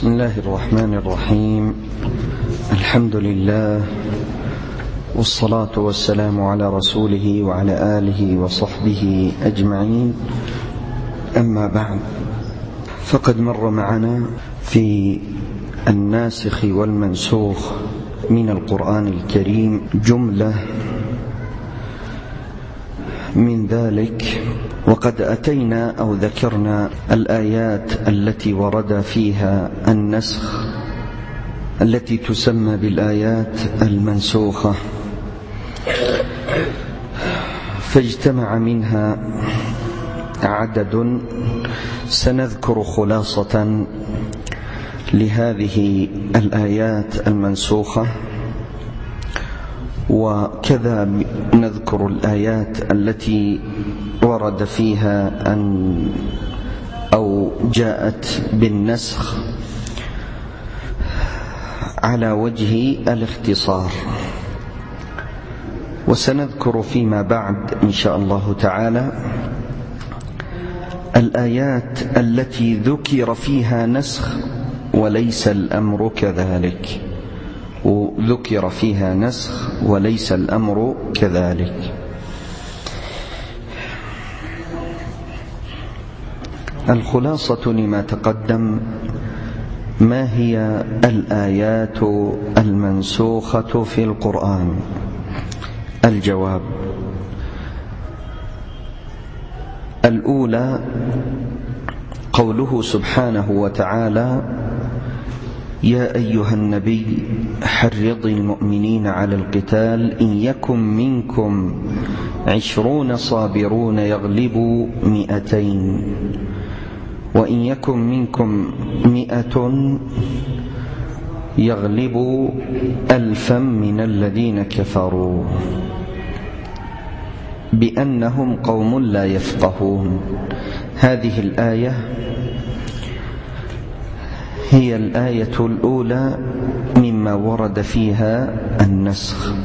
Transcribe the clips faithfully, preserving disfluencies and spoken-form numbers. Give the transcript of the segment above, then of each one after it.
بسم الله الرحمن الرحيم. الحمد لله والصلاة والسلام على رسوله وعلى آله وصحبه أجمعين. أما بعد، فقد مر معنا في الناسخ والمنسوخ من القرآن الكريم جملة من ذلك، وقد أتينا أو ذكرنا الآيات التي ورد فيها النسخ التي تسمى بالآيات المنسوخة، فاجتمع منها عدد. سنذكر خلاصة لهذه الآيات المنسوخة، وكذا نذكر الآيات التي ورد فيها أن أو جاءت بالنسخ على وجه الاختصار. وسنذكر فيما بعد إن شاء الله تعالى الآيات التي ذكر فيها نسخ وليس الأمر كذلك، وذكر فيها نسخ وليس الأمر كذلك. الخلاصة لما تقدم: ما هي الآيات المنسوخة في القرآن؟ الجواب: الأولى قوله سبحانه وتعالى: يا أيها النبي حرض المؤمنين على القتال إن يكن منكم عشرون صابرون يغلبوا مئتين وإن يكن منكم مئة يغلبوا ألفا من الذين كفروا بأنهم قوم لا يفقهون. هذه الآية هي الآية الأولى مما ورد فيها النسخ.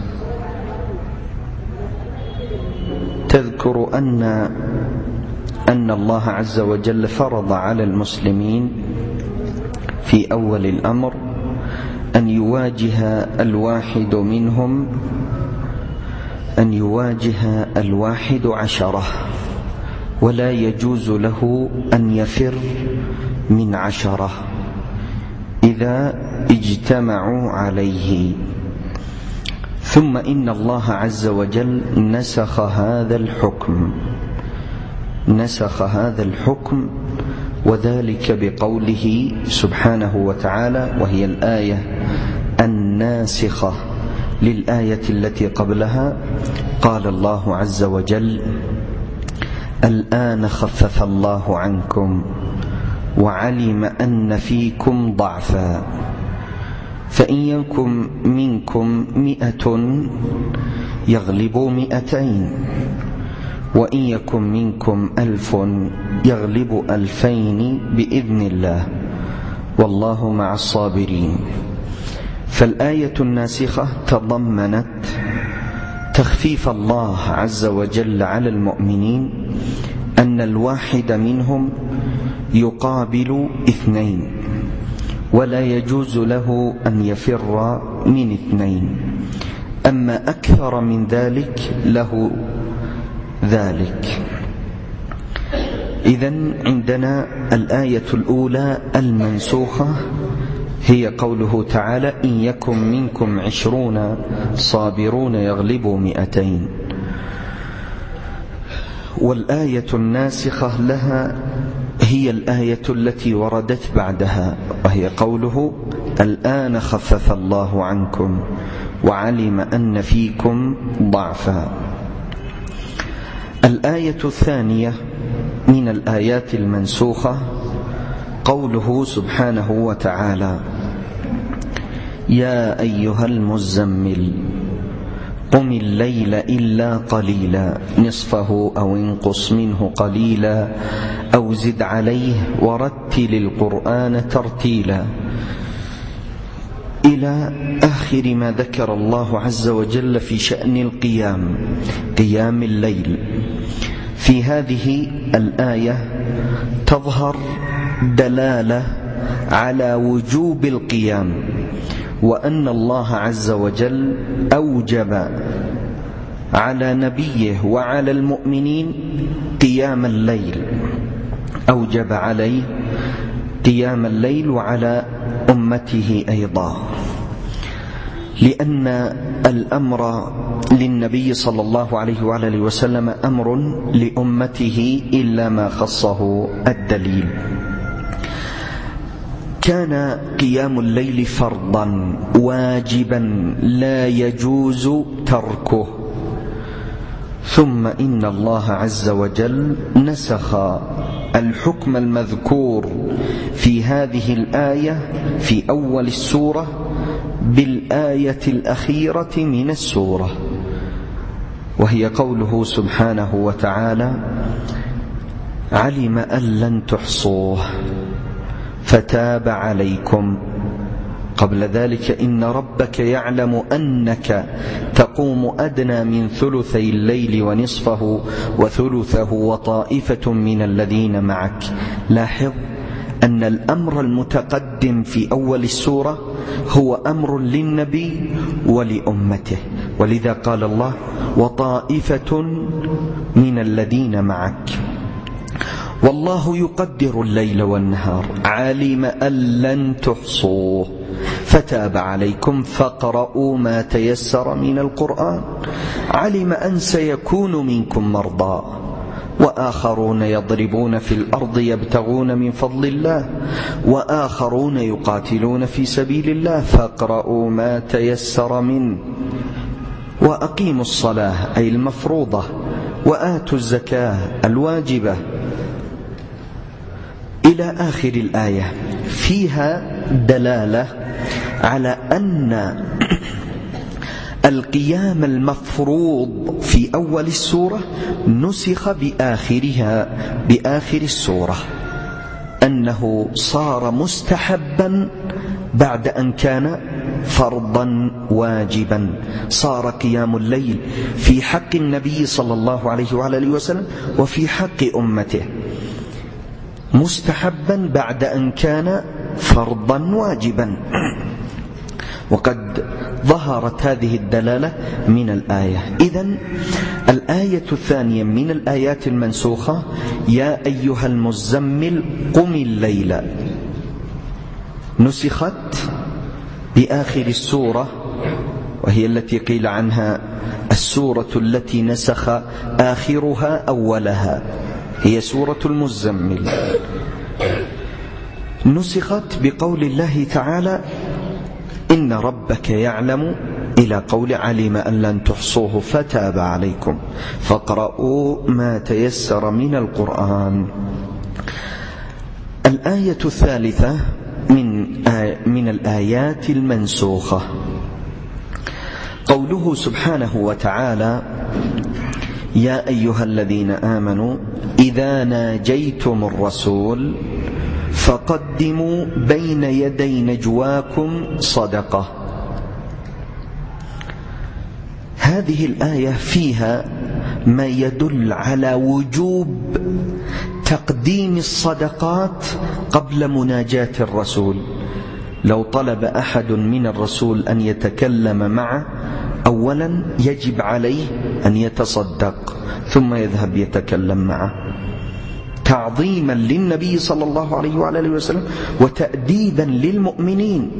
تذكر أن أن الله عز وجل فرض على المسلمين في أول الأمر أن يواجه الواحد منهم أن يواجه الواحد عشرة، ولا يجوز له أن يفر من عشرة إذا اجتمعوا عليه. ثم إن الله عز وجل نسخ هذا الحكم نسخ هذا الحكم وذلك بقوله سبحانه وتعالى، وهي الآية الناسخة للآية التي قبلها. قال الله عز وجل: الآن خفف الله عنكم وعلم أن فيكم ضعفا فإن يكن منكم مئة يغلبوا مئتين وإن يكن منكم ألف يغلب ألفين بإذن الله والله مع الصابرين. فالآية الناسخة تضمنت تخفيف الله عز وجل على المؤمنين، أن الواحد منهم يقابل اثنين، ولا يجوز له أن يفر من اثنين، أما أكثر من ذلك له ذلك. إذن عندنا الآية الأولى المنسوخة هي قوله تعالى: إن يكن منكم عشرون صابرون يغلبوا مئتين. والآية الناسخة لها هي الآية التي وردت بعدها، وهي قوله: الآن خفف الله عنكم وعلم أن فيكم ضعفا. الآية الثانية من الآيات المنسوخة قوله سبحانه وتعالى: يا أيها المزمل قم الليل إلا قليلا نصفه أو انقص منه قليلا أو زد عليه ورتل القرآن ترتيلا، إلى آخر ما ذكر الله عز وجل في شأن القيام قيام الليل. في هذه الآية تظهر دلالة على وجوب القيام، وأن الله عز وجل أوجب على نبيه وعلى المؤمنين قيام الليل، أوجب عليه قيام الليل وعلى أمته أيضا، لأن الأمر للنبي صلى الله عليه وآله وسلم أمر لأمته إلا ما خصه الدليل. كان قيام الليل فرضا واجبا لا يجوز تركه، ثم إن الله عز وجل نسخ الحكم المذكور في هذه الآية في أول السورة بالآية الأخيرة من السورة، وهي قوله سبحانه وتعالى: علم أن لن تحصوه فتاب عليكم. قبل ذلك: إن ربك يعلم أنك تقوم أدنى من ثلثي الليل ونصفه وثلثه وطائفة من الذين معك. لاحظ أن الأمر المتقدم في أول السورة هو أمر للنبي ولأمته، ولذا قال الله: وطائفة من الذين معك. والله يقدر الليل والنهار، علم أن لن تحصوه فتاب عليكم فاقرؤوا ما تيسر من القرآن. علم أن سيكون منكم مرضى وآخرون يضربون في الأرض يبتغون من فضل الله وآخرون يقاتلون في سبيل الله فاقرؤوا ما تيسر منه وأقيموا الصلاة أي المفروضة وآتوا الزكاة الواجبة إلى آخر الآية. فيها دلالة على أن القيام المفروض في أول السورة نسخ بآخرها بآخر السورة، أنه صار مستحبا بعد أن كان فرضا واجبا. صار قيام الليل في حق النبي صلى الله عليه وآله وسلم وفي حق أمته مستحبا بعد أن كان فرضا واجبا، وقد ظهرت هذه الدلالة من الآية. إذن الآية الثانية من الآيات المنسوخة: يا أيها المزمل قم الليل، نسخت بآخر السورة، وهي التي قيل عنها السورة التي نسخ آخرها أولها، هي سورة المزمل. نسخت بقول الله تعالى: إن ربك يعلم، إلى قول علم أن لن تحصوه فتاب عليكم فاقرؤوا ما تيسر من القرآن. الآية الثالثة من آي من الآيات المنسوخة قوله سبحانه وتعالى: يا أيها الذين آمنوا إذا ناجيتم الرسول فقدموا بين يدي نجواكم صدقة. هذه الآية فيها ما يدل على وجوب تقديم الصدقات قبل مناجاة الرسول. لو طلب أحد من الرسول أن يتكلم معه، أولا يجب عليه أن يتصدق ثم يذهب يتكلم معه، تعظيما للنبي صلى الله عليه وآله وسلم وتأديبا للمؤمنين،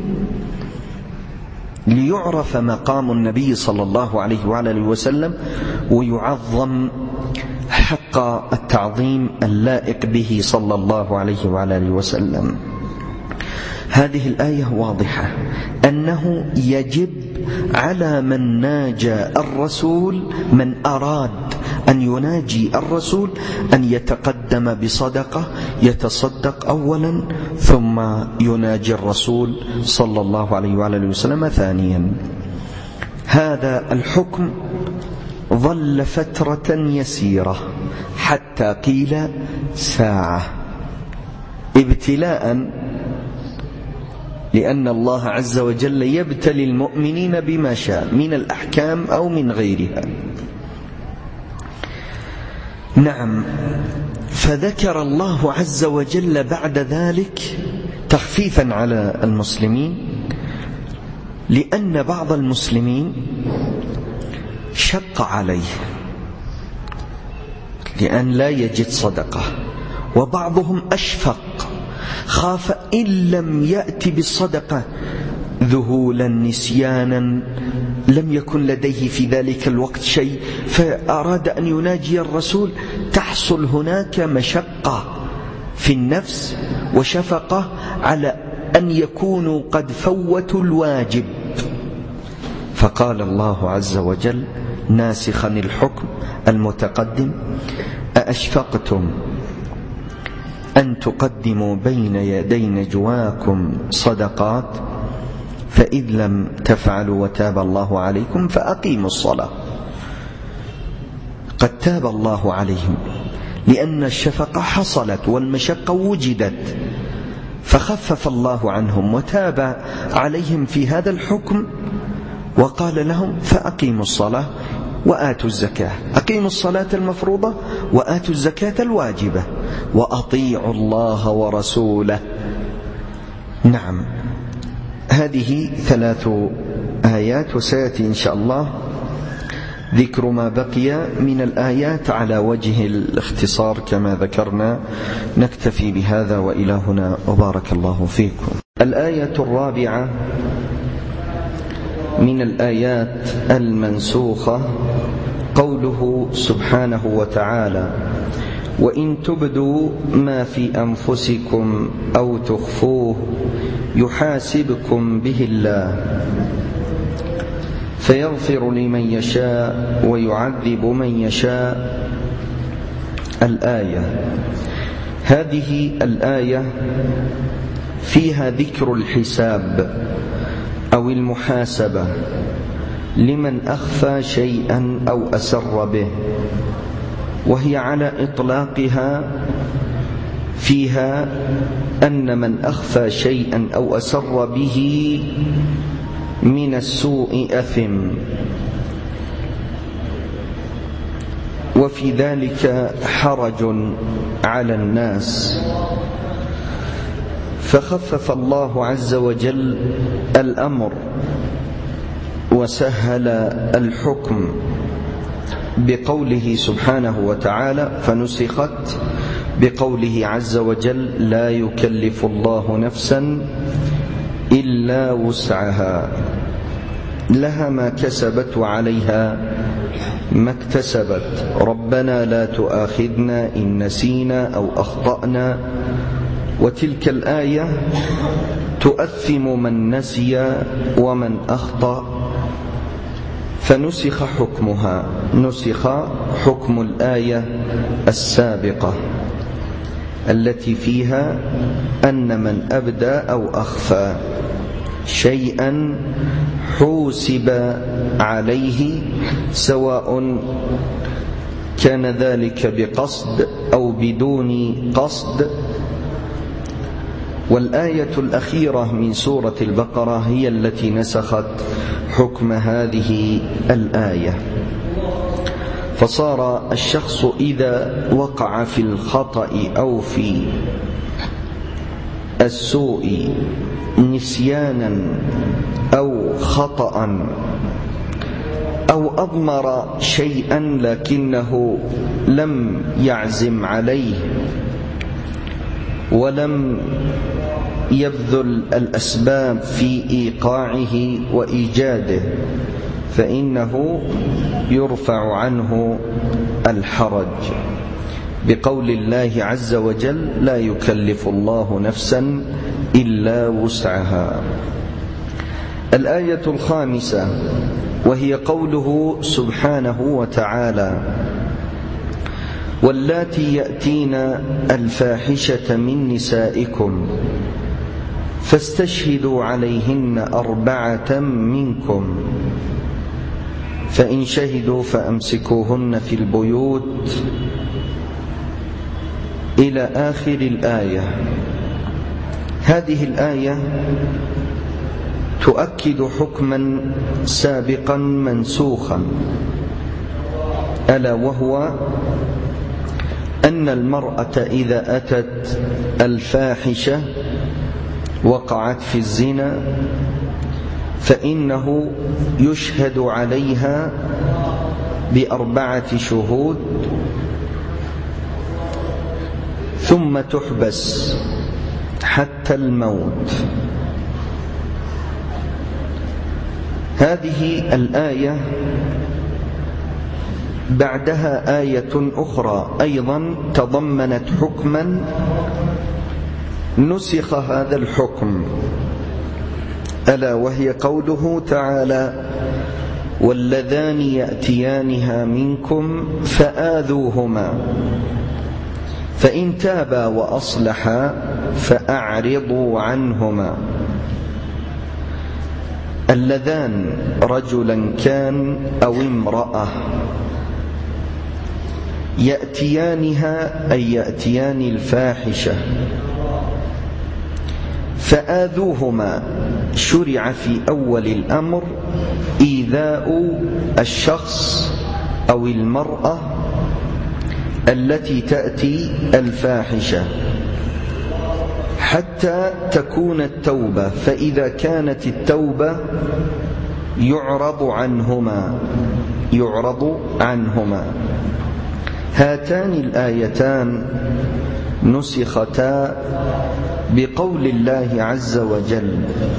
ليعرف مقام النبي صلى الله عليه وآله وسلم ويعظم حق التعظيم اللائق به صلى الله عليه وآله وسلم. هذه الآية واضحة أنه يجب على من ناجى الرسول، من أراد أن يناجي الرسول، أن يتقدم بصدقة، يتصدق أولا ثم يناجي الرسول صلى الله عليه وآله وسلم ثانيا. هذا الحكم ظل فترة يسيرة حتى قيل ساعة ابتلاء، لأن الله عز وجل يبتلي المؤمنين بما شاء من الأحكام أو من غيرها. نعم، فذكر الله عز وجل بعد ذلك تخفيفا على المسلمين، لأن بعض المسلمين شق عليه لأن لا يجد صدقة، وبعضهم أشفق، خاف إن لم يأتي بالصدقة ذهولا نسيانا لم يكن لديه في ذلك الوقت شيء، فأراد أن يناجي الرسول، تحصل هناك مشقة في النفس وشفقة على أن يكونوا قد فوتوا الواجب. فقال الله عز وجل ناسخا الحكم المتقدم: أأشفقتم أن تقدموا بين يدي نجواكم صدقات فإذ لم تفعلوا وتاب الله عليكم فأقيموا الصلاة. قد تاب الله عليهم لأن الشفقة حصلت والمشقة وجدت، فخفف الله عنهم وتاب عليهم في هذا الحكم، وقال لهم فأقيموا الصلاة وآتوا الزكاة. أقيموا الصلاة المفروضة وآتوا الزكاة الواجبة وأطيعوا الله ورسوله. نعم، هذه ثلاث آيات، وسيأتي إن شاء الله ذكر ما بقي من الآيات على وجه الاختصار كما ذكرنا. نكتفي بهذا وإلى هنا، وبارك الله فيكم. الآية الرابعة من الآيات المنسوخة قوله سبحانه وتعالى: وإن تبدوا ما في أنفسكم أو تخفوه يحاسبكم به الله فيغفر لمن يشاء ويعذب من يشاء. الآية هذه الآية فيها ذكر الحساب أو المحاسبة لمن أخفى شيئا أو أسر به، وهي على إطلاقها فيها أن من أخفى شيئا أو أسر به من السوء أثم، وفي ذلك حرج على الناس، فخفف الله عز وجل الأمر وسهل الحكم بقوله سبحانه وتعالى، فنسخت بقوله عز وجل: لا يكلف الله نفسا إلا وسعها، لها ما كسبت وعليها ما اكتسبت، ربنا لا تؤاخذنا إن نسينا أو أخطأنا. وتلك الآية تؤثم من نسي ومن أخطأ، فنسخ حكمها، نسخ حكم الآية السابقة التي فيها أن من أبدى أو أخفى شيئا حوسب عليه، سواء كان ذلك بقصد أو بدون قصد. والآية الأخيرة من سورة البقرة هي التي نسخت حكم هذه الآية، فصار الشخص إذا وقع في الخطأ أو في السوء نسيانا أو خطأ أو أضمر شيئا لكنه لم يعزم عليه ولم يبذل الأسباب في إيقاعه وإيجاده، فإنه يرفع عنه الحرج بقول الله عز وجل: لا يكلف الله نفسا إلا وسعها. الآية الخامسة وهي قوله سبحانه وتعالى: واللاتي يأتين الفاحشة من نسائكم فاستشهدوا عليهن أربعة منكم فإن شهدوا فأمسكوهن في البيوت، إلى آخر الآية. هذه الآية تؤكد حكما سابقا منسوخا، ألا وهو أن المرأة إذا أتت الفاحشة وقعت في الزنا فإنه يشهد عليها بأربعة شهود ثم تحبس حتى الموت. هذه الآية بعدها آية أخرى أيضا تضمنت حكما نسخ هذا الحكم، ألا وهي قوله تعالى: واللذان يأتيانها منكم فآذوهما فإن تابا وأصلحا فأعرضوا عنهما. اللذان رجلا كان أو امرأة، يأتيانها أي يأتيان الفاحشة، فآذوهما شرع في أول الأمر إيذاء الشخص أو المرأة التي تأتي الفاحشة حتى تكون التوبة، فإذا كانت التوبة يعرض عنهما يعرض عنهما. هاتان الآيتان نسختا بقول الله عز وجل: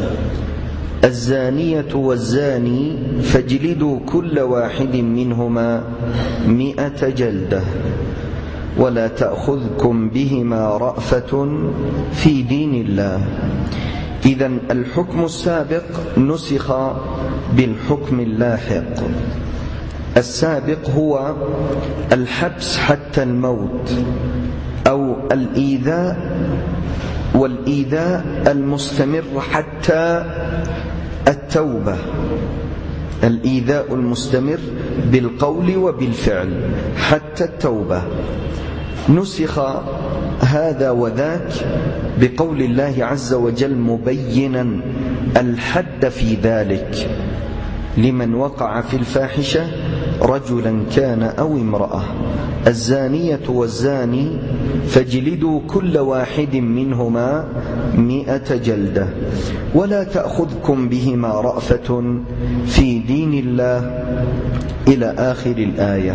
الزانية والزاني فاجلدوا كل واحد منهما مئة جلدة ولا تأخذكم بهما رأفة في دين الله. إذن الحكم السابق نسخ بالحكم اللاحق. السابق هو الحبس حتى الموت أو الإيذاء، والإيذاء المستمر حتى التوبة، الإيذاء المستمر بالقول وبالفعل حتى التوبة. نسخ هذا وذاك بقول الله عز وجل مبينا الحد في ذلك لمن وقع في الفاحشة رجلا كان أو امرأة: الزانية والزاني فاجلدوا كل واحد منهما مئة جلدة ولا تأخذكم بهما رأفة في دين الله، إلى آخر الآية.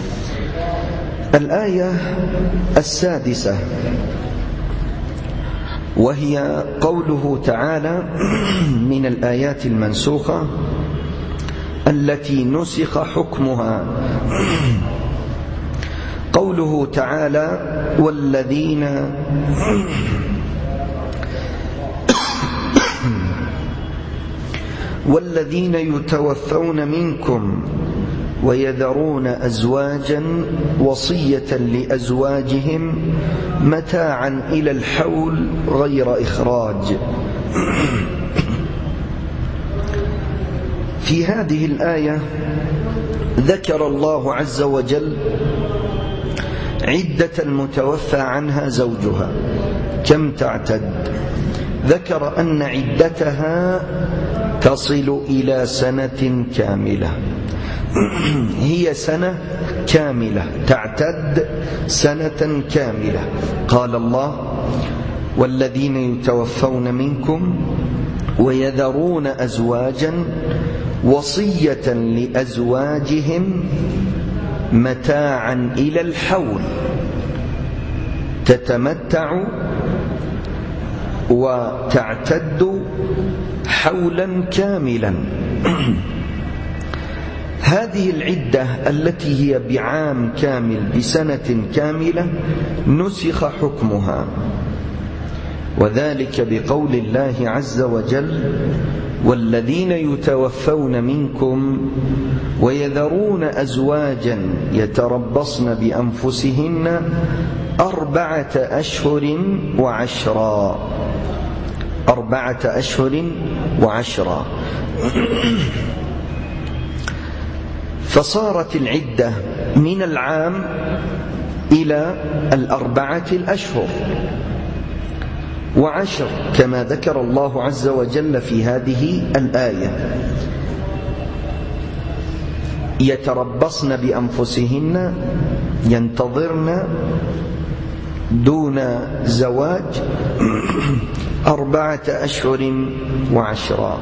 الآية السادسة وهي قوله تعالى من الآيات المنسوخة التي نسخ حكمها، قوله تعالى: والذين والذين يتوفون منكم ويذرون أزواجا وصية لأزواجهم متاعا إلى الحول غير إخراج. في هذه الآية ذكر الله عز وجل عدة المتوفى عنها زوجها كم تعتد. ذكر أن عدتها تصل إلى سنة كاملة، هي سنة كاملة، تعتد سنة كاملة. قال الله: والذين يتوفون منكم ويذرون أزواجا وصية لأزواجهم متاعا إلى الحول، تتمتع وتعتد حولا كاملا. هذه العدة التي هي بعام كامل بسنة كاملة نسخ حكمها، وذلك بقول الله عز وجل: والذين يتوفون منكم ويذرون أزواجا يتربصن بأنفسهن أربعة أشهر وعشرا أربعة أشهر وعشرا فصارت العدة من العام إلى الأربعة الأشهر وعشر كما ذكر الله عز وجل في هذه الآية: يتربصن بأنفسهن، ينتظرن دون زواج أربعة أشهر وعشرا.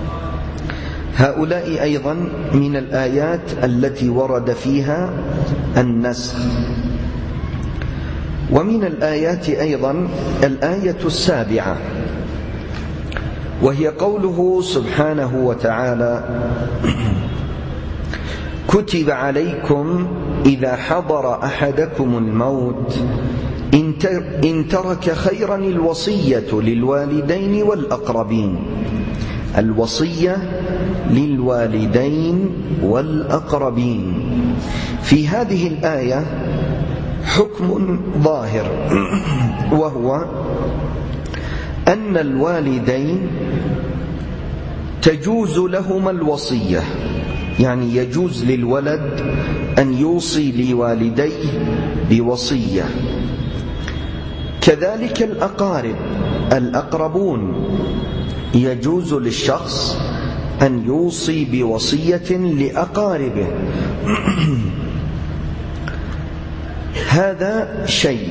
هؤلاء أيضا من الآيات التي ورد فيها النسخ. ومن الآيات أيضا الآية السابعة، وهي قوله سبحانه وتعالى: كتب عليكم إذا حضر أحدكم الموت إن ترك خيرا الوصية للوالدين والأقربين. الوصية للوالدين والأقربين. في هذه الآية حكم ظاهر، وهو أن الوالدين تجوز لهما الوصية، يعني يجوز للولد أن يوصي لوالديه بوصية. كذلك الأقارب الأقربون يجوز للشخص أن يوصي بوصية لأقاربه. هذا شيء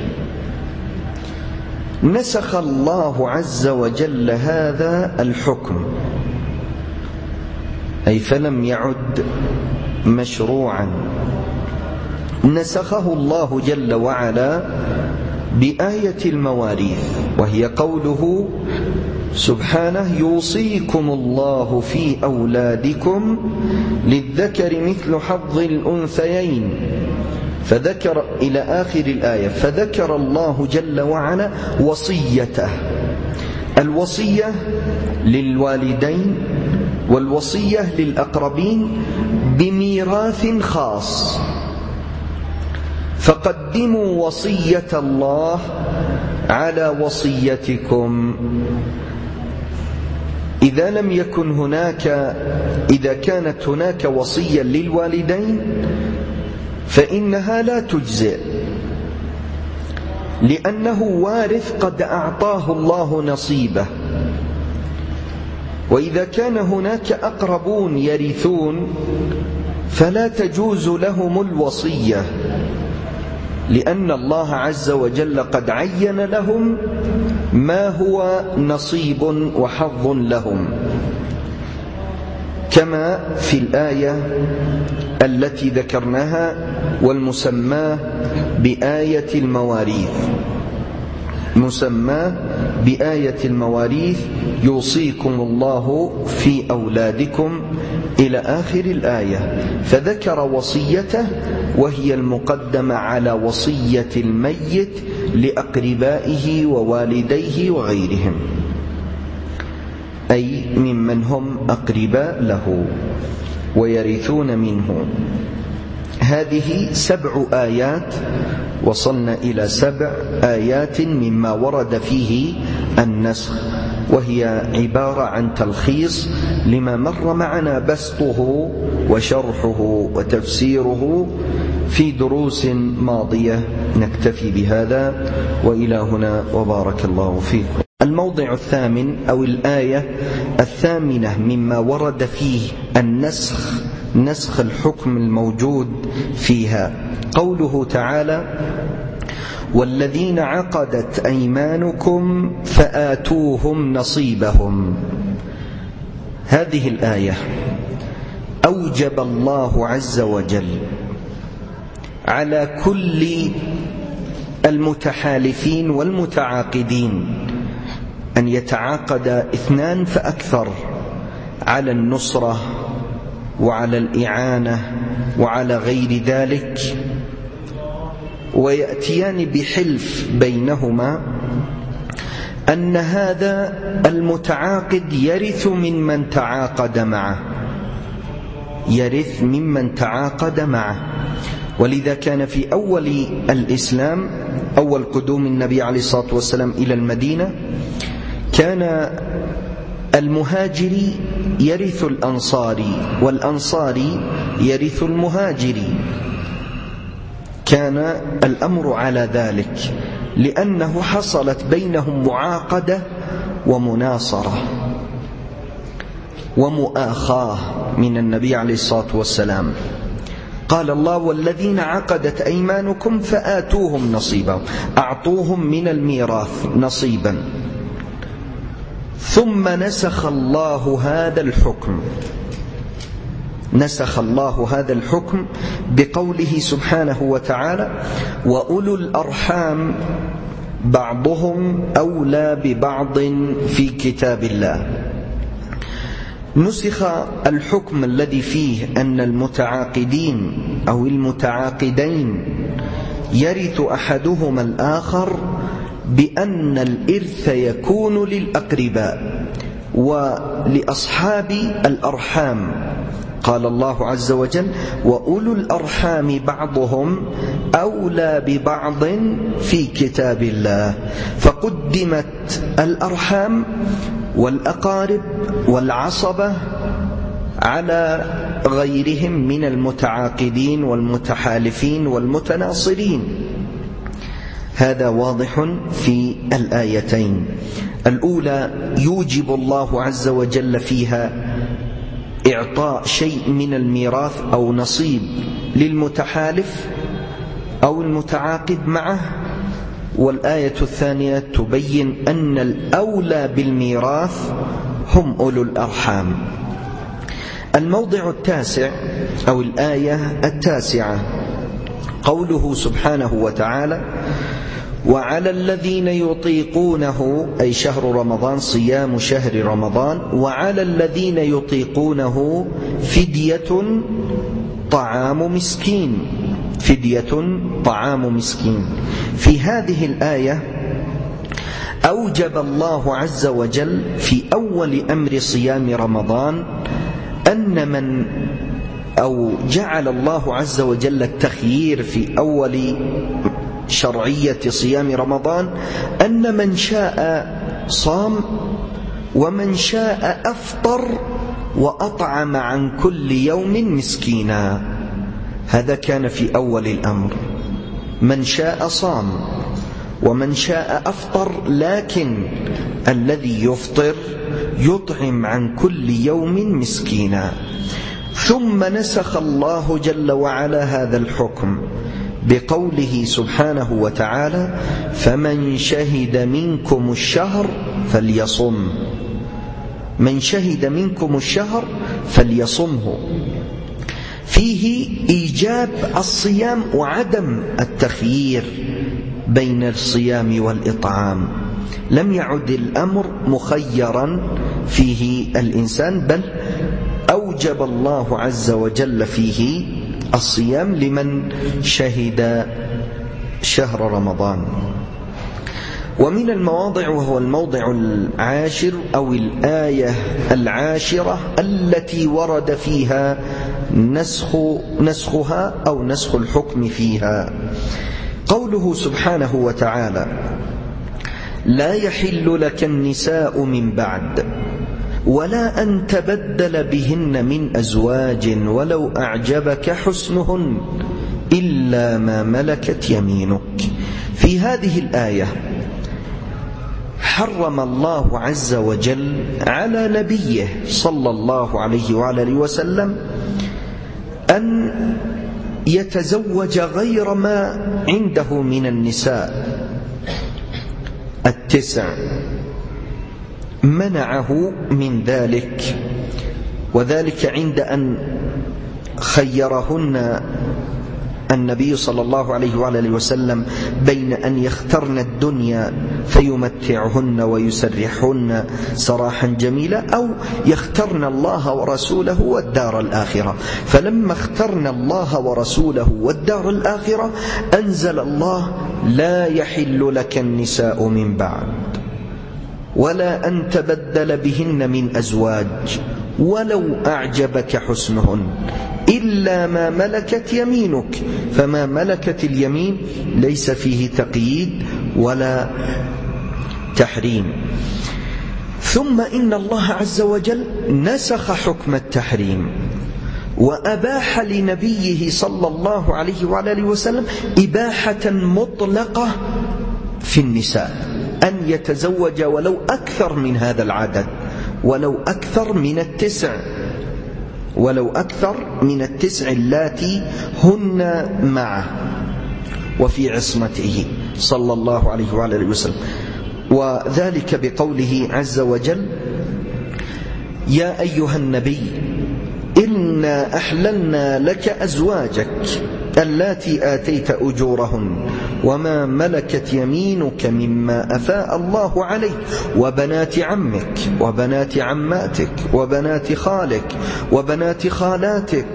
نسخ الله عز وجل هذا الحكم، أي فلم يعد مشروعا، نسخه الله جل وعلا بآية المواريث، وهي قوله سبحانه: يوصيكم الله في أولادكم للذكر مثل حظ الأنثيين، فذكر إلى آخر الآية. فذكر الله جل وعلا وصيته، الوصية للوالدين والوصية للأقربين بميراث خاص. فقدموا وصية الله على وصيتكم. إذا لم يكن هناك إذا كانت هناك وصية للوالدين فإنها لا تجزئ، لأنه وارث قد أعطاه الله نصيبه. وإذا كان هناك أقربون يرثون فلا تجوز لهم الوصية، لأن الله عز وجل قد عين لهم ما هو نصيب وحظ لهم، كما في الآية التي ذكرناها والمسمى بآية المواريث. مسمى بآية المواريث: يوصيكم الله في أولادكم، إلى آخر الآية. فذكر وصيته، وهي المقدمة على وصية الميت لأقربائه ووالديه وغيرهم، أي ممن هم أقرباء له ويرثون منه. هذه سبع آيات، وصلنا إلى سبع آيات مما ورد فيه النسخ، وهي عبارة عن تلخيص لما مر معنا بسطه وشرحه وتفسيره في دروس ماضية. نكتفي بهذا، وإلى هنا، وبارك الله فيكم. الموضع الثامن أو الآية الثامنة مما ورد فيه النسخ، نسخ الحكم الموجود فيها، قوله تعالى: والذين عقدت أيمانكم فآتوهم نصيبهم. هذه الآية أوجب الله عز وجل على كل المتحالفين والمتعاقدين أن يتعاقد اثنان فأكثر على النصرة وعلى الإعانة وعلى غير ذلك، ويأتيان بحلف بينهما أن هذا المتعاقد يرث ممن تعاقد معه، يرث ممن تعاقد معه. ولذا كان في أول الإسلام، أول قدوم النبي عليه الصلاة والسلام إلى المدينة، كان المهاجري يرث الأنصاري، والأنصاري يرث المهاجري. كان الأمر على ذلك لأنه حصلت بينهم معاقدة ومناصرة ومؤاخاة من النبي عليه الصلاة والسلام. قال الله: والذين عقدت أيمانكم فآتوهم نصيبهم، أعطوهم من الميراث نصيبا. ثم نسخ الله هذا الحكم نسخ الله هذا الحكم بقوله سبحانه وتعالى: وأولو الأرحام بعضهم أولى ببعض في كتاب الله. نسخ الحكم الذي فيه أن المتعاقدين أو المتعاقدين يرث أحدهما الآخر بأن الإرث يكون للأقرباء ولأصحاب الأرحام. قال الله عز وجل: وأولو الأرحام بعضهم أولى ببعض في كتاب الله. فقدمت الأرحام والأقارب والعصبة على غيرهم من المتعاقدين والمتحالفين والمتناصرين. هذا واضح في الآيتين. الأولى يوجب الله عز وجل فيها إعطاء شيء من الميراث أو نصيب للمتحالف أو المتعاقد معه، والآية الثانية تبين أن الأولى بالميراث هم أولو الأرحام. الموضع التاسع أو الآية التاسعة قوله سبحانه وتعالى: وعلى الذين يطيقونه، أي شهر رمضان، صيام شهر رمضان، وعلى الذين يطيقونه فدية طعام مسكين فدية طعام مسكين. في هذه الآية أوجب الله عز وجل في أول أمر صيام رمضان أن من أو جعل الله عز وجل التخيير في أول شرعية صيام رمضان أن من شاء صام ومن شاء أفطر وأطعم عن كل يوم مسكينا. هذا كان في أول الأمر، من شاء صام ومن شاء أفطر، لكن الذي يفطر يطعم عن كل يوم مسكينا. ثم نسخ الله جل وعلا هذا الحكم بقوله سبحانه وتعالى: فمن شهد منكم الشهر فليصم. من شهد منكم الشهر فليصمه. فيه إيجاب الصيام وعدم التخيير بين الصيام والإطعام. لم يعد الأمر مخيرا فيه الإنسان، بل أوجب الله عز وجل فيه الصيام لمن شهد شهر رمضان. ومن المواضع، وهو الموضع العاشر أو الآية العاشرة التي ورد فيها نسخ نسخها أو نسخ الحكم فيها، قوله سبحانه وتعالى: لا يحل لك النساء من بعد ولا أن تبدل بهن من أزواج ولو أعجبك حسنهن إلا ما ملكت يمينك. في هذه الآية حرم الله عز وجل على نبيه صلى الله عليه وآله وسلم أن يتزوج غير ما عنده من النساء التسع، منعه من ذلك، وذلك عند أن خيرهن النبي صلى الله عليه وآله وسلم بين أن يخترن الدنيا فيمتعهن ويسرحهن سراحا جميلا، أو يخترن الله ورسوله والدار الآخرة. فلما اخترن الله ورسوله والدار الآخرة أنزل الله: لا يحل لك النساء من بعد ولا أن تبدل بهن من أزواج ولو أعجبك حسنهن إلا ما ملكت يمينك. فما ملكت اليمين ليس فيه تقييد ولا تحريم. ثم إن الله عز وجل نسخ حكم التحريم وأباح لنبيه صلى الله عليه وآله وسلم إباحة مطلقة في النساء، أن يتزوج ولو أكثر من هذا العدد، ولو أكثر من التسع ولو أكثر من التسع اللاتي هن معه وفي عصمته صلى الله عليه وآله وسلم. وذلك بقوله عز وجل: يا أيها النبي إنا أحللنا لك أزواجك اللاتي آتيت أجورهن وما ملكت يمينك مما أفاء الله عليك وبنات عمك وبنات عماتك وبنات خالك وبنات خالاتك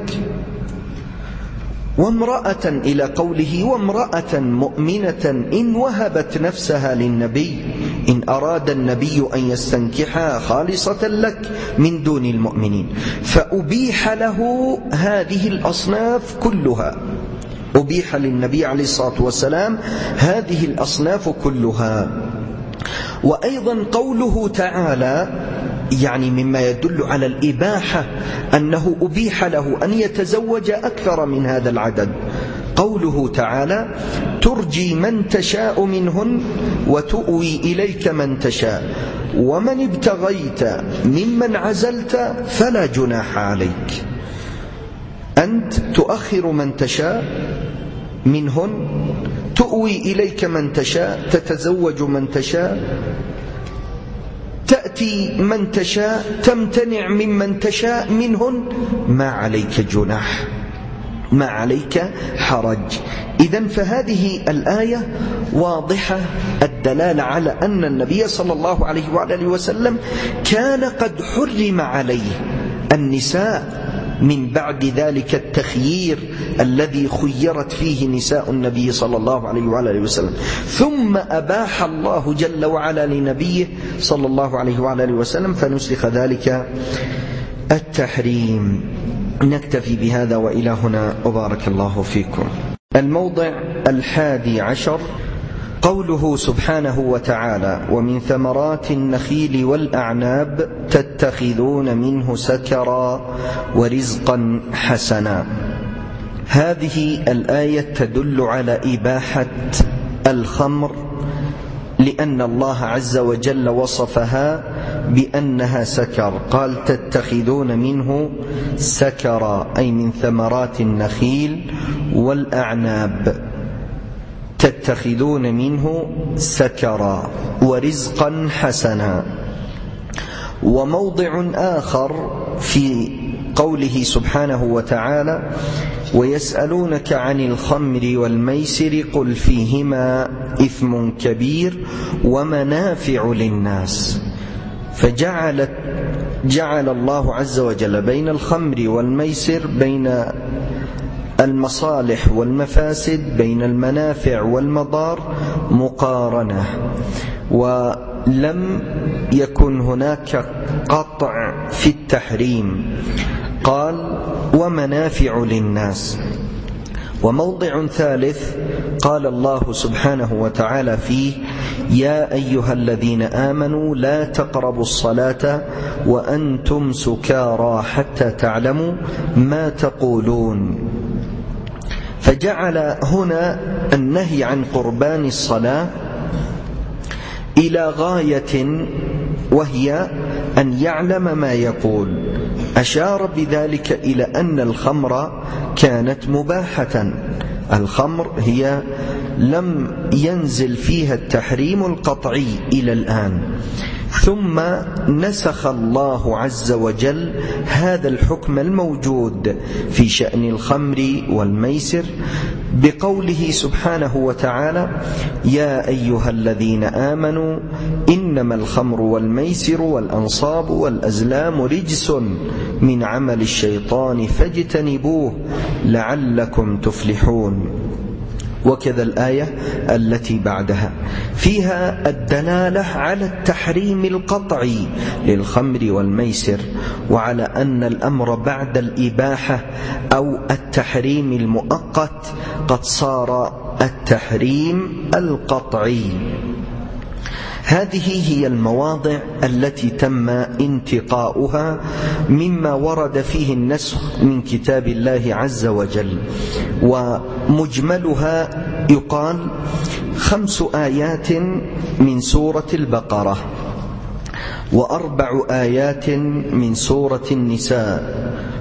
وامرأة، إلى قوله: وامرأة مؤمنة إن وهبت نفسها للنبي إن أراد النبي أن يستنكحها خالصة لك من دون المؤمنين. فأبيح له هذه الأصناف كلها، أبيح للنبي عليه الصلاة والسلام هذه الأصناف كلها. وأيضا قوله تعالى يعني مما يدل على الإباحة أنه أبيح له أن يتزوج أكثر من هذا العدد. قوله تعالى: ترجي من تشاء منهن وتؤوي إليك من تشاء ومن ابتغيت ممن عزلت فلا جناح عليك. أنت تؤخر من تشاء منهن، تؤوي إليك من تشاء، تتزوج من تشاء، تأتي من تشاء، تمتنع ممن تشاء منهن، ما عليك جناح، ما عليك حرج. إذن فهذه الآية واضحة الدلالة على أن النبي صلى الله عليه وآله وسلم كان قد حرم عليه النساء من بعد ذلك التخيير الذي خيرت فيه نساء النبي صلى الله عليه وآله وسلم، ثم أباح الله جل وعلا لنبيه صلى الله عليه وآله وسلم فنسخ ذلك التحريم. نكتفي بهذا وإلى هنا، وبارك الله فيكم. الموضع الحادي عشر قوله سبحانه وتعالى: ومن ثمرات النخيل والأعناب تتخذون منه سكرا ورزقا حسنا. هذه الآية تدل على إباحة الخمر، لأن الله عز وجل وصفها بأنها سكر، قال: تتخذون منه سكرا، أي من ثمرات النخيل والأعناب، تتخذون منه سكرا ورزقا حسنا. وموضع آخر في قوله سبحانه وتعالى: ويسألونك عن الخمر والميسر قل فيهما إثم كبير ومنافع للناس. فجعل جعل الله عز وجل بين الخمر والميسر بين المصالح والمفاسد، بين المنافع والمضار مقارنة، ولم يكن هناك قطع في التحريم، قال: ومنافع للناس. وموضع ثالث قال الله سبحانه وتعالى فيه: يا أيها الذين آمنوا لا تقربوا الصلاة وأنتم سكارى حتى تعلموا ما تقولون. فجعل هنا النهي عن قربان الصلاة إلى غاية، وهي أن يعلم ما يقول. أشار بذلك إلى أن الخمر كانت مباحة، الخمر هي لم ينزل فيها التحريم القطعي إلى الآن، ثم نسخ الله عز وجل هذا الحكم الموجود في شأن الخمر والميسر بقوله سبحانه وتعالى: يا أيها الذين آمنوا إنما الخمر والميسر والأنصاب والأزلام رجس من عمل الشيطان فاجتنبوه لعلكم تفلحون. وكذا الآية التي بعدها فيها الدلالة على التحريم القطعي للخمر والميسر، وعلى أن الأمر بعد الإباحة أو التحريم المؤقت قد صار التحريم القطعي. هذه هي المواضع التي تم انتقاؤها مما ورد فيه النسخ من كتاب الله عز وجل، ومجملها يقال خمس آيات من سورة البقرة، وأربع آيات من سورة النساء،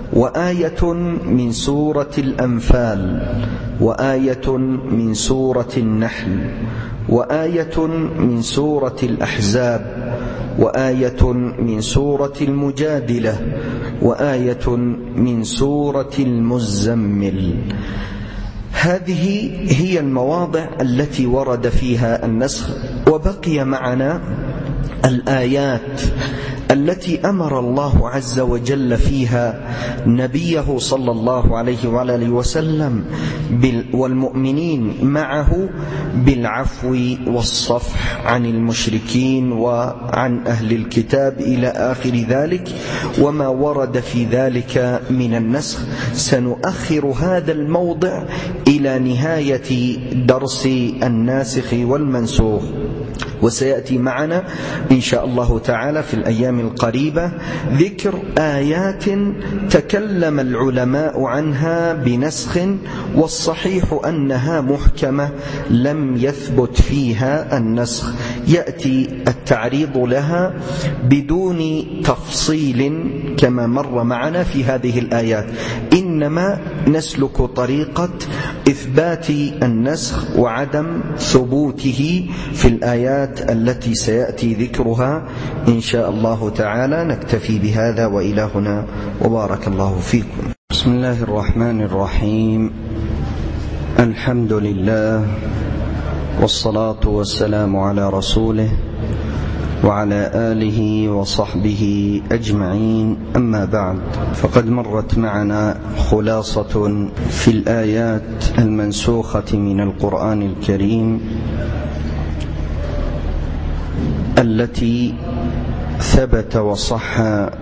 وآية من سورة الأنفال، وآية من سورة النحل، وآية من سورة الأحزاب، وآية من سورة المجادلة، وآية من سورة المزمل. هذه هي المواضع التي ورد فيها النسخ. وبقي معنا الآيات التي أمر الله عز وجل فيها نبيه صلى الله عليه وآله وسلم والمؤمنين معه بالعفو والصفح عن المشركين وعن أهل الكتاب إلى آخر ذلك، وما ورد في ذلك من النسخ. سنؤخر هذا الموضع إلى نهاية درس الناسخ والمنسوخ، وسيأتي معنا إن شاء الله تعالى في الأيام القريبة ذكر آيات تكلم العلماء عنها بنسخ، والصحيح أنها محكمة لم يثبت فيها النسخ. يأتي التعريض لها بدون تفصيل كما مر معنا في هذه الآيات، إنما نسلك طريقة إثبات النسخ وعدم ثبوته في الآيات التي سيأتي ذكرها إن شاء الله تعالى. نكتفي بهذا وإلى هنا، وبارك الله فيكم. بسم الله الرحمن الرحيم. الحمد لله والصلاة والسلام على رسوله وعلى آله وصحبه أجمعين، أما بعد، فقد مرت معنا خلاصة في الآيات المنسوخة من القرآن الكريم التي ثبت وصح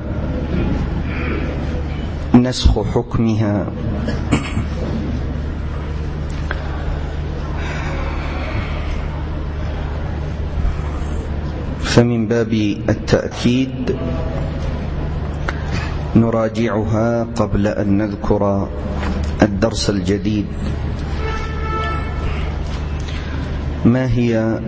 نسخ حكمها. فمن باب التأكيد نراجعها قبل أن نذكر الدرس الجديد. ما هي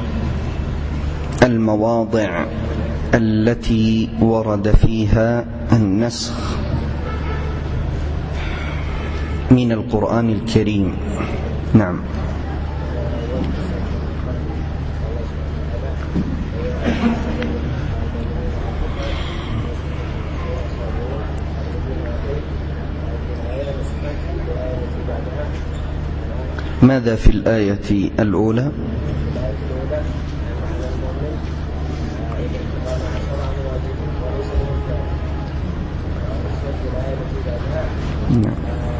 المواضع التي ورد فيها النسخ من القرآن الكريم؟ نعم. ماذا في الآية الأولى؟ نعم.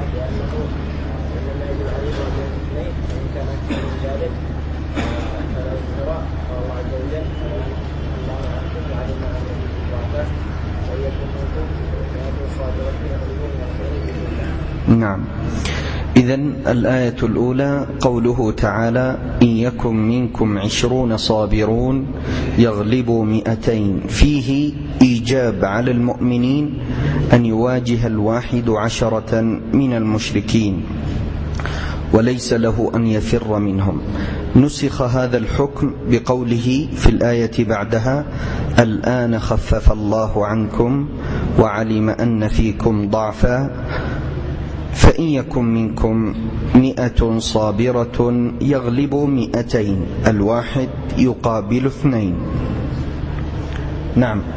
نعم. إذن الآية الأولى قوله تعالى: إن يكن منكم عشرون صابرون يغلبوا مئتين، فيه إيجاب على المؤمنين أن يواجه الواحد عشرة من المشركين وليس له أن يفر منهم. نسخ هذا الحكم بقوله في الآية بعدها: الآن خفف الله عنكم وعلم أن فيكم ضعفا فإن يكن منكم مئة صابرة يغلبوا مئتين، الواحد يقابل اثنين. نعم.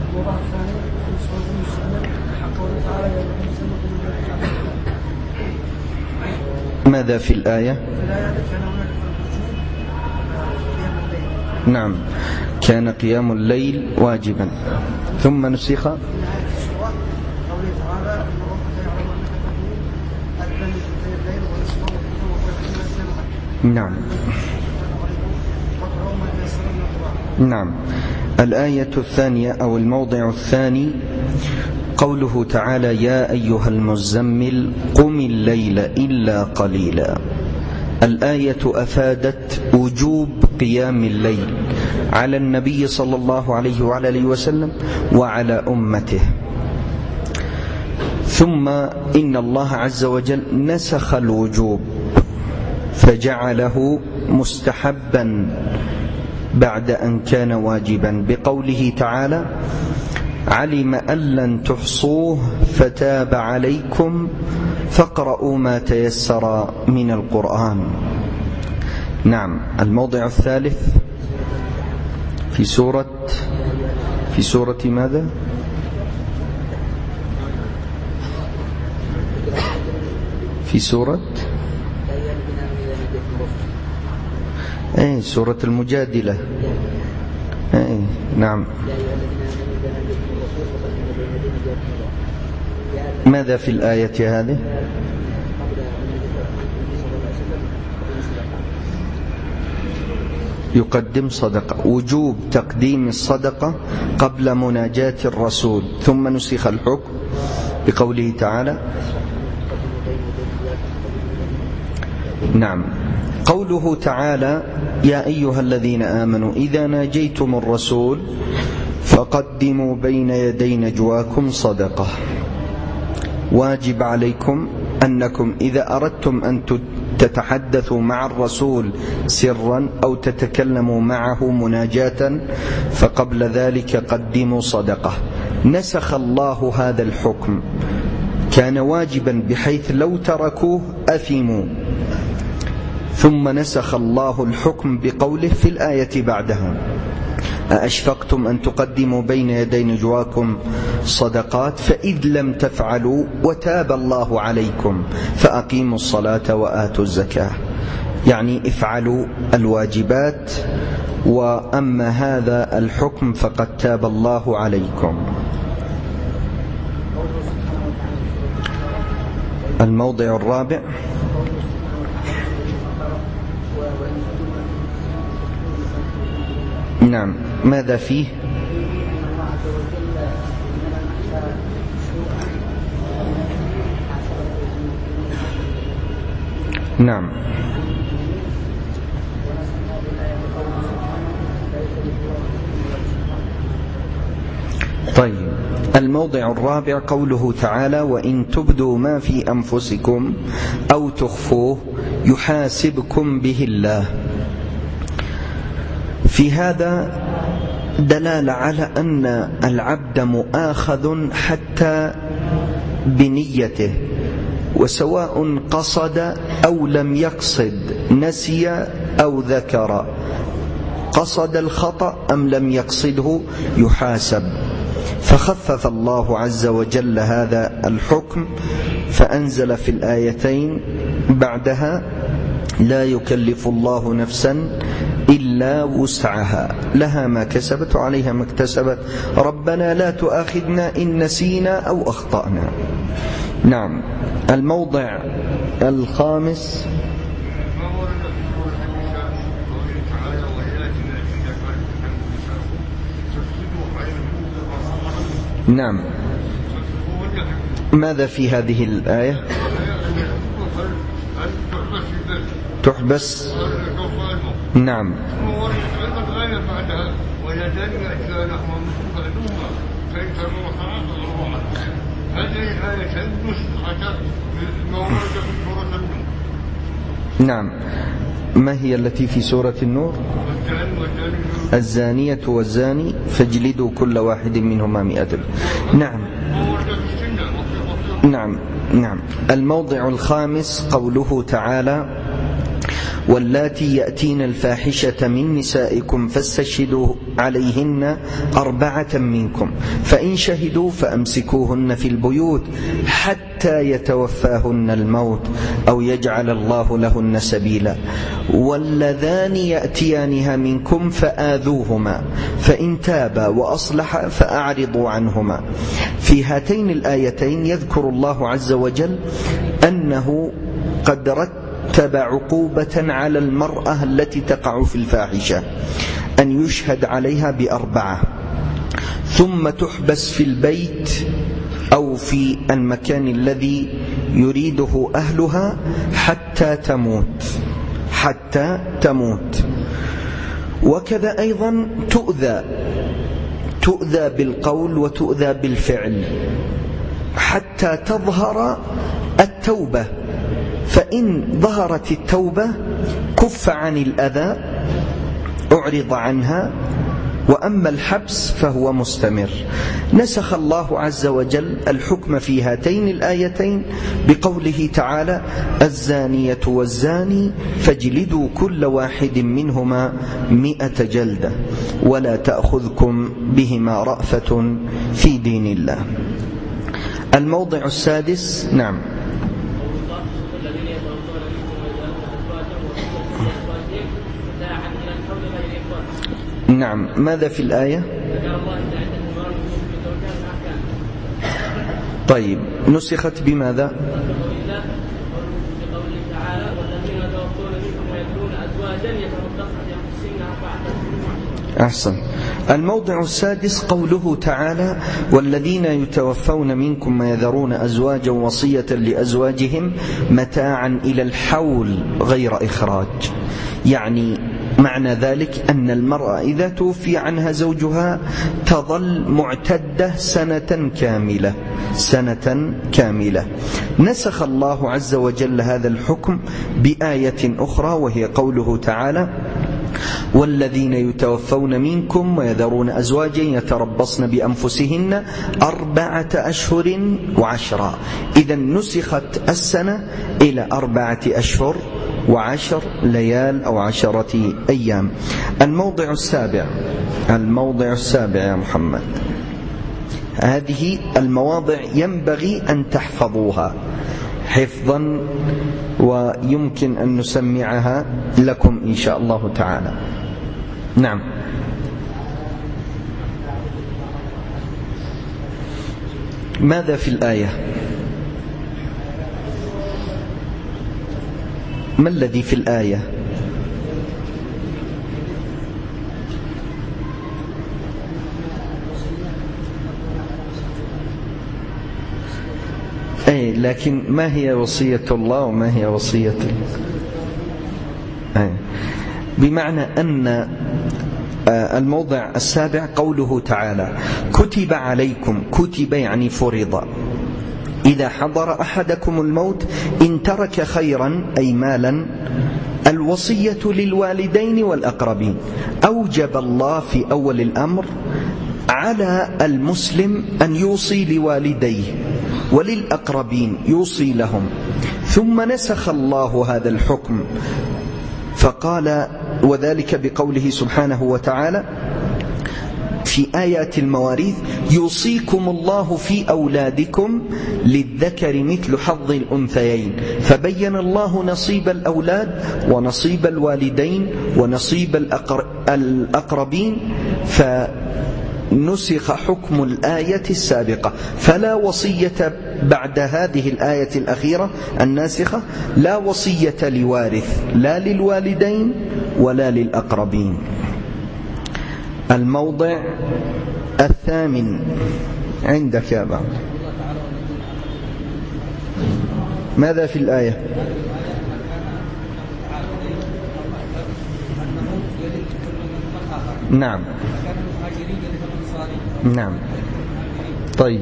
ماذا في الآية؟ نعم، كان قيام الليل واجبا. ثم نسخ نعم نعم الآية الثانية أو الموضع الثاني قوله تعالى: يا أيها المزمل قم الليل إلا قليلا. الآية أفادت وجوب قيام الليل على النبي صلى الله عليه وعلى آله وسلم وعلى أمته. ثم إن الله عز وجل نسخ الوجوب فجعله مستحبا بعد أن كان واجبا بقوله تعالى: علم أن لن تحصوه فتاب عليكم فاقرؤوا ما تيسر من القرآن. نعم. الموضع الثالث في سورة في سورة ماذا؟ في سورة ايه سورة المجادلة. ايه نعم. ماذا في الآية هذه؟ يقدم صدقة، وجوب تقديم الصدقة قبل مناجاة الرسول. ثم نسخ الحكم بقوله تعالى. نعم. قوله تعالى: يا أيها الذين آمنوا إذا ناجيتم الرسول فقدموا بين يدي نجواكم صدقة. واجب عليكم أنكم إذا أردتم أن تتحدثوا مع الرسول سرا أو تتكلموا معه مناجاة فقبل ذلك قدموا صدقة. نسخ الله هذا الحكم، كان واجبا بحيث لو تركوه أثموا، ثم نسخ الله الحكم بقوله في الآية بعدها: أأشفقتم أن تقدموا بين يدي نجواكم صدقات فإذ لم تفعلوا وتاب الله عليكم فأقيموا الصلاة وآتوا الزكاة. يعني افعلوا الواجبات، وأما هذا الحكم فقد تاب الله عليكم. الموضع الرابع. نعم. ماذا فيه؟ نعم. طيب. الموضع الرابع قوله تعالى: وإن تبدوا ما في أنفسكم أو تخفوه يحاسبكم به الله. في هذا دلالة على أن العبد مؤاخذ حتى بنيته، وسواء قصد أو لم يقصد، نسي أو ذكر، قصد الخطأ أم لم يقصده يحاسب. فخفف الله عز وجل هذا الحكم فأنزل في الآيتين بعدها: لا يكلف الله نفسا إلا وسعها لها ما كسبت وعليها ما اكتسبت ربنا لا تؤاخذنا إن نسينا أو أخطأنا. نعم. الموضع الخامس. نعم. ماذا في هذه الآية؟ تحبس. نعم. نعم. ما هي التي في سورة النور؟ الزانية والزاني فاجلدوا كل واحد منهما مئة. نعم. نعم. نعم. الموضع الخامس قوله تعالى: واللاتي يأتين الفاحشة من نسائكم فاستشهدوا عليهن أربعة منكم فإن شهدوا فأمسكوهن في البيوت حتى يتوفاهن الموت أو يجعل الله لهن سبيلا واللذان يأتيانها منكم فآذوهما فإن تابا وأصلحا فأعرضوا عنهما. في هاتين الآيتين يذكر الله عز وجل أنه قد رتب تبع عقوبة على المرأة التي تقع في الفاحشة أن يشهد عليها بأربعة، ثم تحبس في البيت أو في المكان الذي يريده أهلها حتى تموت حتى تموت. وكذا أيضا تؤذى تؤذى بالقول وتؤذى بالفعل حتى تظهر التوبة، فإن ظهرت التوبة كف عن الأذى، أعرض عنها، وأما الحبس فهو مستمر. نسخ الله عز وجل الحكم في هاتين الآيتين بقوله تعالى: الزانية والزاني فاجلدوا كل واحد منهما مئة جلدة ولا تأخذكم بهما رأفة في دين الله. الموضع السادس. نعم. نعم. ماذا في الآية؟ طيب، نسخت بماذا؟ أحسن. الموضع السادس قوله تعالى: والذين يتوفون منكم ويذرون أزواجا وصية لأزواجهم متاعا إلى الحول غير إخراج. يعني معنى ذلك أن المرأة إذا توفي عنها زوجها تظل معتدة سنة كاملة سنة كاملة. نسخ الله عز وجل هذا الحكم بآية أخرى وهي قوله تعالى: والذين يتوفون منكم ويذرون أزواجا يتربصن بأنفسهن أربعة أشهر وعشرا. إذا نسخت السنة إلى أربعة أشهر وعشر ليال أو عشرة أيام. الموضع السابع. الموضع السابع يا محمد. هذه المواضع ينبغي أن تحفظوها حفظا، ويمكن أن نسمعها لكم إن شاء الله تعالى. نعم. ماذا في الآية؟ ما الذي في الآية؟ أي لكن ما هي وصية الله وما هي وصية أي. بمعنى أن الموضع السابع قوله تعالى: كتب عليكم. كتب يعني فرض. إذا حضر أحدكم الموت إن ترك خيرا أي مالا الوصية للوالدين والأقربين. أوجب الله في أول الأمر على المسلم أن يوصي لوالديه وللأقربين يوصي لهم، ثم نسخ الله هذا الحكم فقال: وذلك بقوله سبحانه وتعالى في آيات المواريث: يوصيكم الله في أولادكم للذكر مثل حظ الأنثيين. فبين الله نصيب الأولاد ونصيب الوالدين ونصيب الأقربين، فنسخ حكم الآية السابقة. فلا وصية بعد هذه الآية الأخيرة الناسخة، لا وصية لوارث لا للوالدين ولا للأقربين. الموضع الثامن عندك يا بعض. ماذا في الآية؟ نعم. نعم. طيب.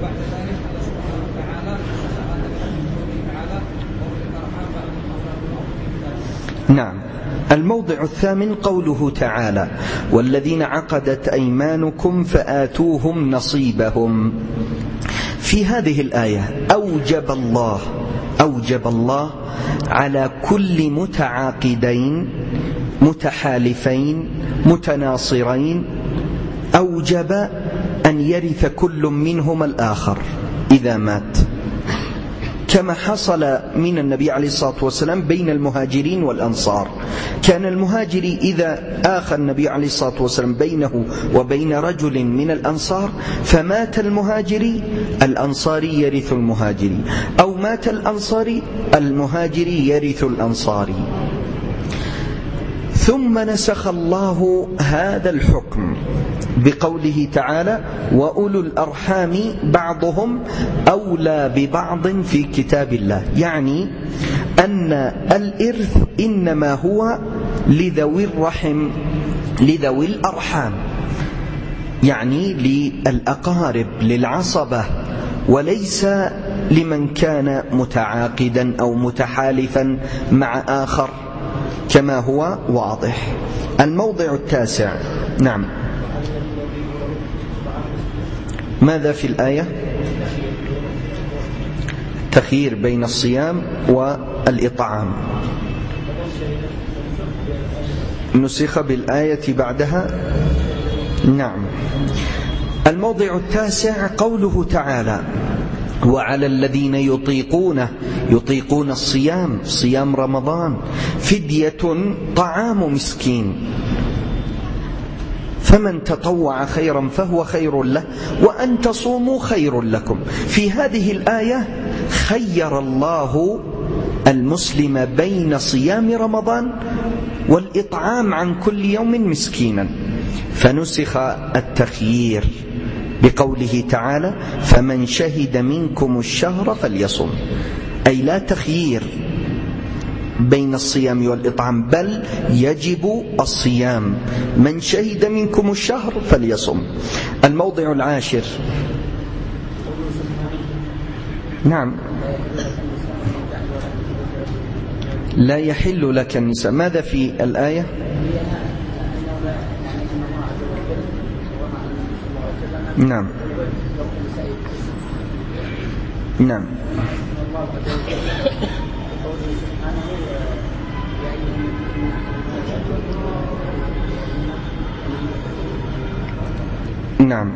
نعم. الموضع الثامن قوله تعالى: والذين عقدت أيمانكم فآتوهم نصيبهم. في هذه الآية أوجب الله أوجب الله على كل متعاقدين متحالفين متناصرين، أوجب أن يرث كل منهما الآخر إذا مات، كما حصل من النبي عليه الصلاة والسلام بين المهاجرين والأنصار. كان المهاجري إذا آخى النبي عليه الصلاة والسلام بينه وبين رجل من الأنصار فمات المهاجري، الأنصاري يرث المهاجري، أو مات الأنصاري المهاجري يرث الأنصاري. ثم نسخ الله هذا الحكم بقوله تعالى: وأولو الأرحام بعضهم أولى ببعض في كتاب الله. يعني أن الإرث إنما هو لذوي الرحم لذوي الأرحام، يعني للأقارب للعصبة، وليس لمن كان متعاقدا أو متحالفا مع آخر كما هو واضح. الموضع التاسع. نعم. ماذا في الآية؟ تخيير بين الصيام والإطعام. نسخ بالآية بعدها. نعم. الموضع التاسع قوله تعالى: وعلى الذين يطيقونه يطيقون الصيام صيام رمضان فدية طعام مسكين فمن تطوع خيرا فهو خير له وأن تصوموا خير لكم. في هذه الآية خير الله المسلم بين صيام رمضان والإطعام عن كل يوم مسكينا، فنسخ التخيير بقوله تعالى: فمن شهد منكم الشهر فليصم، أي لا تخيير بين الصيام والإطعام، بل يجب الصيام. من شهد منكم الشهر فليصم. الموضع العاشر. نعم. لا يحل لك النساء. ماذا في الآية؟ نعم نعم نعم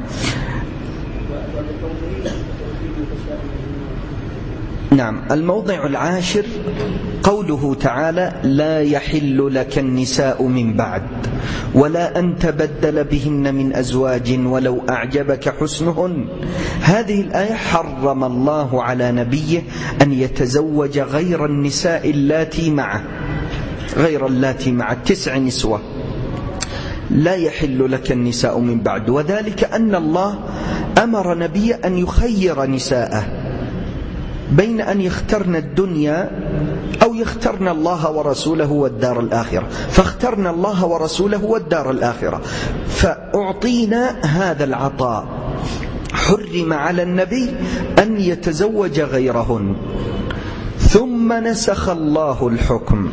نعم. الموضع العاشر قوله تعالى: لا يحل لك النساء من بعد ولا أن تبدل بهن من أزواج ولو أعجبك حسنهن. هذه الآية حرم الله على نبيه أن يتزوج غير النساء اللاتي معه، غير اللاتي معه، تسع نسوة. لا يحل لك النساء من بعد، وذلك أن الله أمر نبيه أن يخير نساءه بين أن يخترن الدنيا أو يخترن الله ورسوله والدار الآخرة، فاخترنا الله ورسوله والدار الآخرة، فأعطينا هذا العطاء. حرم على النبي أن يتزوج غيرهن، ثم نسخ الله الحكم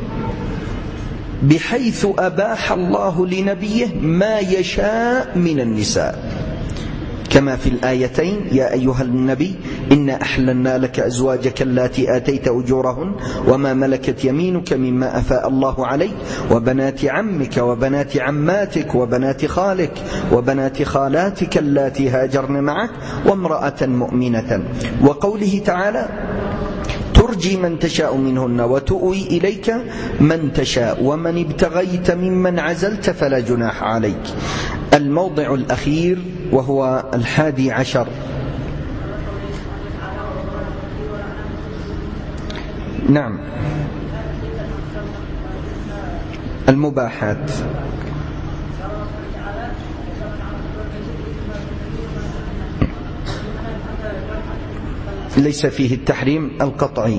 بحيث أباح الله لنبيه ما يشاء من النساء، كما في الآيتين: يا أيها النبي إنا أحللنا لك أزواجك اللاتي آتيت أجورهن وما ملكت يمينك مما أفاء الله عليك وبنات عمك وبنات عماتك وبنات خالك وبنات خالاتك اللاتي هاجرن معك وامرأة مؤمنة. وقوله تعالى: ترجي من تشاء منهن وتؤوي إليك من تشاء ومن ابتغيت ممن عزلت فلا جناح عليك. الموضع الأخير وهو الحادي عشر. نعم. المباحات. ليس فيه التحريم القطعي.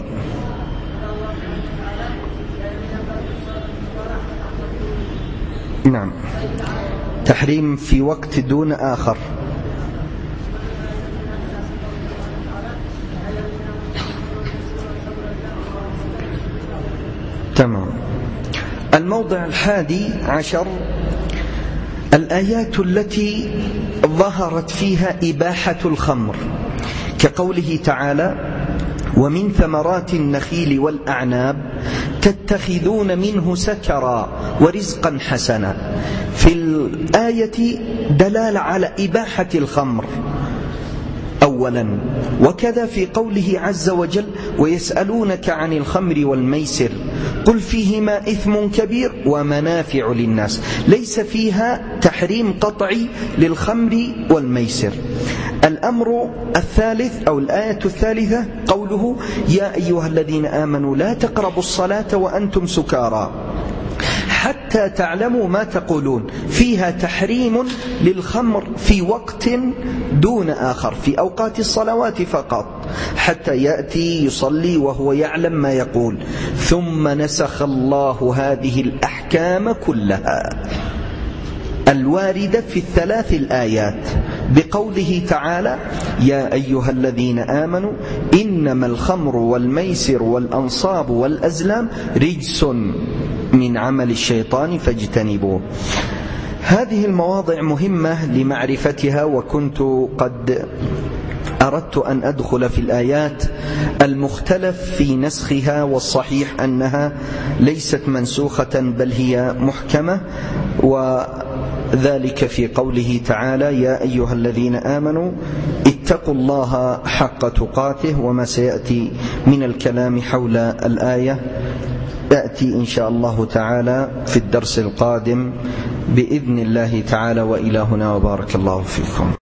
نعم. تحريم في وقت دون آخر. تمام. الموضع الحادي عشر: الآيات التي ظهرت فيها إباحة الخمر، كقوله تعالى: ومن ثمرات النخيل والأعناب تتخذون منه سكرا ورزقا حسنا. في الآية دلالة على إباحة الخمر أولا، وكذا في قوله عز وجل: ويسألونك عن الخمر والميسر قل فيهما إثم كبير ومنافع للناس. ليس فيها تحريم قطعي للخمر والميسر. الأمر الثالث أو الآية الثالثة قوله: يا أيها الذين آمنوا لا تقربوا الصلاة وأنتم سكارى حتى تعلموا ما تقولون. فيها تحريم للخمر في وقت دون آخر، في أوقات الصلوات فقط، حتى يأتي يصلي وهو يعلم ما يقول. ثم نسخ الله هذه الأحكام كلها الواردة في الثلاث الآيات بقوله تعالى: يا أيها الذين آمنوا إنما الخمر والميسر والأنصاب والأزلام رجس من عمل الشيطان فاجتنبوه. هذه المواضع مهمة لمعرفتها، وكنت قد أردت أن أدخل في الآيات المختلف في نسخها، والصحيح أنها ليست منسوخة بل هي محكمة، وذلك في قوله تعالى: يا أيها الذين آمنوا اتقوا الله حق تقاته. وما سيأتي من الكلام حول الآية يأتي إن شاء الله تعالى في الدرس القادم بإذن الله تعالى. وإلى هنا، وبارك الله فيكم.